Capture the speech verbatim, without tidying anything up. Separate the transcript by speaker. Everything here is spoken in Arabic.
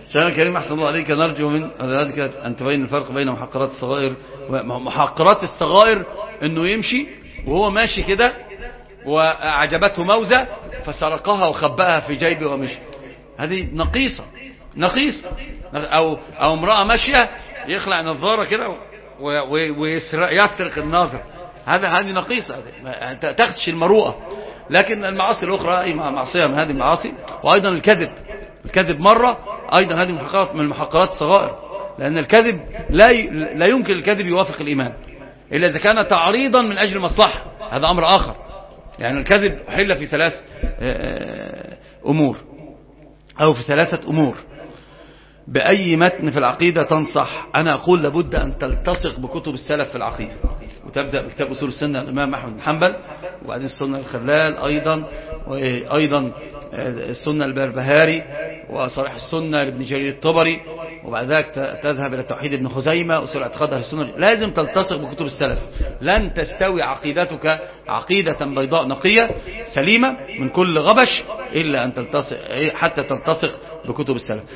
Speaker 1: شيخنا الكريم أحسن الله عليك، نرجو من ذلك أن تبين الفرق بين محقرات الصغائر ومحقرات الصغائر. إنه يمشي وهو ماشي كده وأعجبته موزة فسرقها وخبأها في جيبه ومشي، هذه نقيصة نقيصة. أو أو امرأة ماشية يخلع نظارة كده ويسرق الناظر، هذا هذه نقيصة، تخدش المروءة. لكن المعاصي الأخرى أي معصية من هذه المعاصي. وأيضا الكذب، الكذب مرة أيضا هذه محقرات من المحقرات الصغائر، لأن الكذب لا لا يمكن الكذب يوافق الإيمان إلا إذا كان تعريضا من أجل مصلحة، هذا أمر آخر. يعني الكذب حل في ثلاث أمور أو في ثلاثة أمور. بأي متن في العقيدة تنصح؟ أنا أقول لابد أن تلتصق بكتب السلف في العقيدة، وتبدأ بكتاب أصول السنة الإمام أحمد بن حنبل، وبعدين السنة الخلال أيضا، وأيضا السنة البربهاري، وصريح السنة لابن جرير الطبري، وبعد ذلك تذهب إلى توحيد ابن خزيمة أصول اعتقاد أهل السنة. لازم تلتصق بكتب السلف، لن تستوي عقيدتك عقيدة بيضاء نقية سليمة من كل غبش إلا أن تلتصق حتى تلتصق بكتب السلف.